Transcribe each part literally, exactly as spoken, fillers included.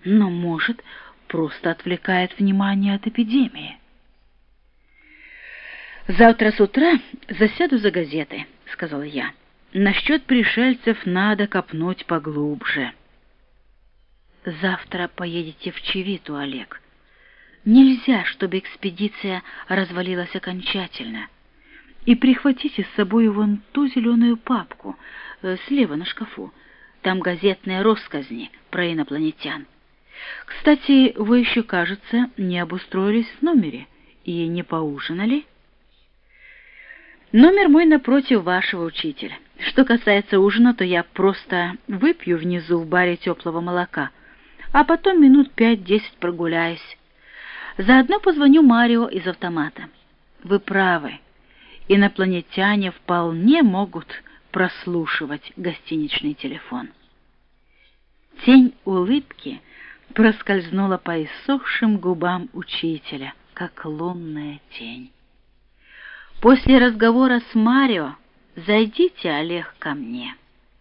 но, может, просто отвлекает внимание от эпидемии. «Завтра с утра засяду за газеты», — сказала я. «Насчет пришельцев надо копнуть поглубже». «Завтра поедете в Чивиту, Олег. Нельзя, чтобы экспедиция развалилась окончательно. И прихватите с собой вон ту зеленую папку э, слева на шкафу. Там газетные россказни про инопланетян. Кстати, вы еще, кажется, не обустроились в номере и не поужинали?» «Номер мой напротив вашего, учитель. Что касается ужина, то я просто выпью внизу в баре теплого молока, а потом минут пять-десять прогуляюсь. Заодно позвоню Марио из автомата. Вы правы, инопланетяне вполне могут прослушивать гостиничный телефон». Тень улыбки проскользнула по иссохшим губам учителя, как лунная тень. «После разговора с Марио зайдите, Олег, ко мне».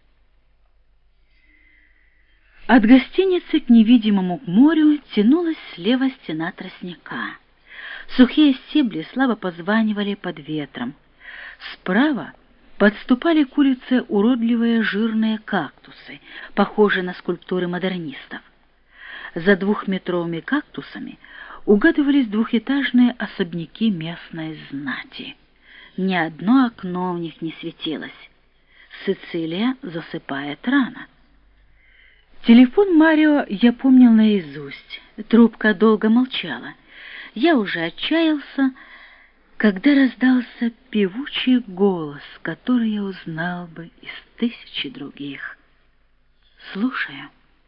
От гостиницы к невидимому морю тянулась слева стена тростника. Сухие стебли слабо позванивали под ветром. Справа подступали к улице уродливые жирные кактусы, похожие на скульптуры модернистов. За двухметровыми кактусами угадывались двухэтажные особняки местной знати. Ни одно окно в них не светилось. Сицилия засыпает рано. Телефон Марио я помнил наизусть. Трубка долго молчала. Я уже отчаялся, когда раздался певучий голос, который я узнал бы из тысячи других. «Слушаю».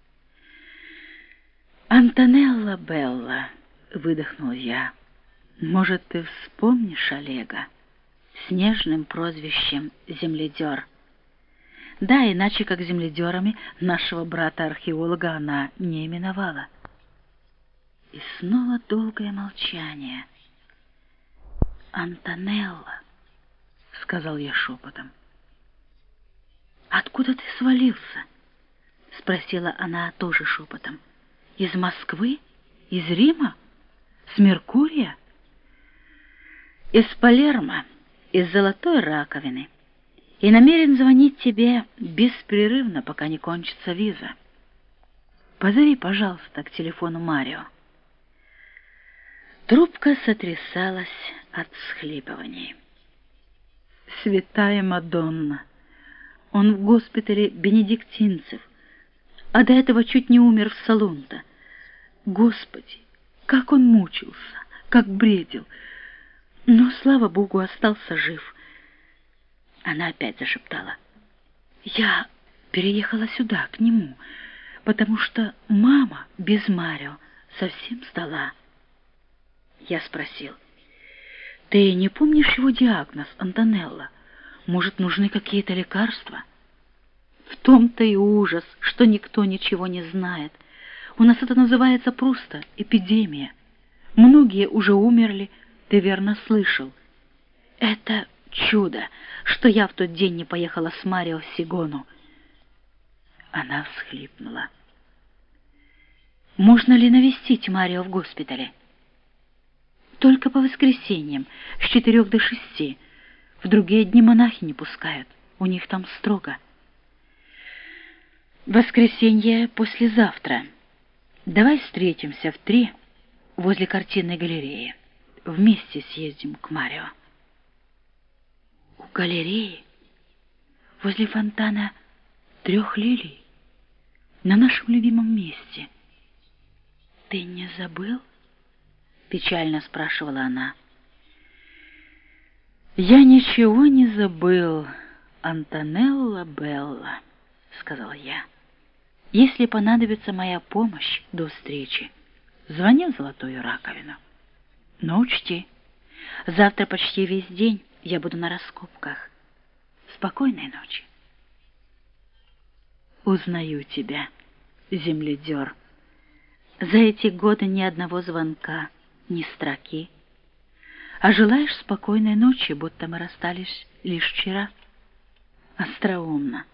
«Антонелла Белла», — выдохнул я, — «может, ты вспомнишь Олега с нежным прозвищем Земледер?» Да, иначе как земледерами нашего брата-археолога она не именовала. И снова долгое молчание. «Антонелла», — сказал я шепотом. «Откуда ты свалился?» — спросила она тоже шепотом. «Из Москвы? Из Рима? С Меркурия?» «Из Палермо, из Золотой Раковины. И намерен звонить тебе беспрерывно, пока не кончится виза. Позови, пожалуйста, к телефону Марио». Трубка сотрясалась от всхлипываний. «Святая Мадонна! Он в госпитале бенедиктинцев, а до этого чуть не умер в Салунто. Господи, как он мучился, как бредил! Но, слава Богу, остался жив». Она опять зашептала. «Я переехала сюда, к нему, потому что мама без Марио совсем сдала». Я спросил: «Ты не помнишь его диагноз, Антонелла? Может, нужны какие-то лекарства?» «В том-то и ужас, что никто ничего не знает. У нас это называется просто эпидемия. Многие уже умерли, ты верно слышал. Это чудо, что я в тот день не поехала с Марио в Сигону». Она всхлипнула. «Можно ли навестить Марио в госпитале?» «Только по воскресеньям, с четырех до шести. В другие дни монахи не пускают, у них там строго». «Воскресенье послезавтра. Давай встретимся в три возле картинной галереи. Вместе съездим к Марио». «У галереи? Возле фонтана трех лилий? На нашем любимом месте? Ты не забыл?» — печально спрашивала она. «Я ничего не забыл, Антонелла Белла», — сказал я. «Если понадобится моя помощь до встречи, звони в Золотую Раковину. Но учти, завтра почти весь день я буду на раскопках. Спокойной ночи». «Узнаю тебя, земледер. За эти годы ни одного звонка, ни строки. А желаешь спокойной ночи, будто мы расстались лишь вчера? Остроумно.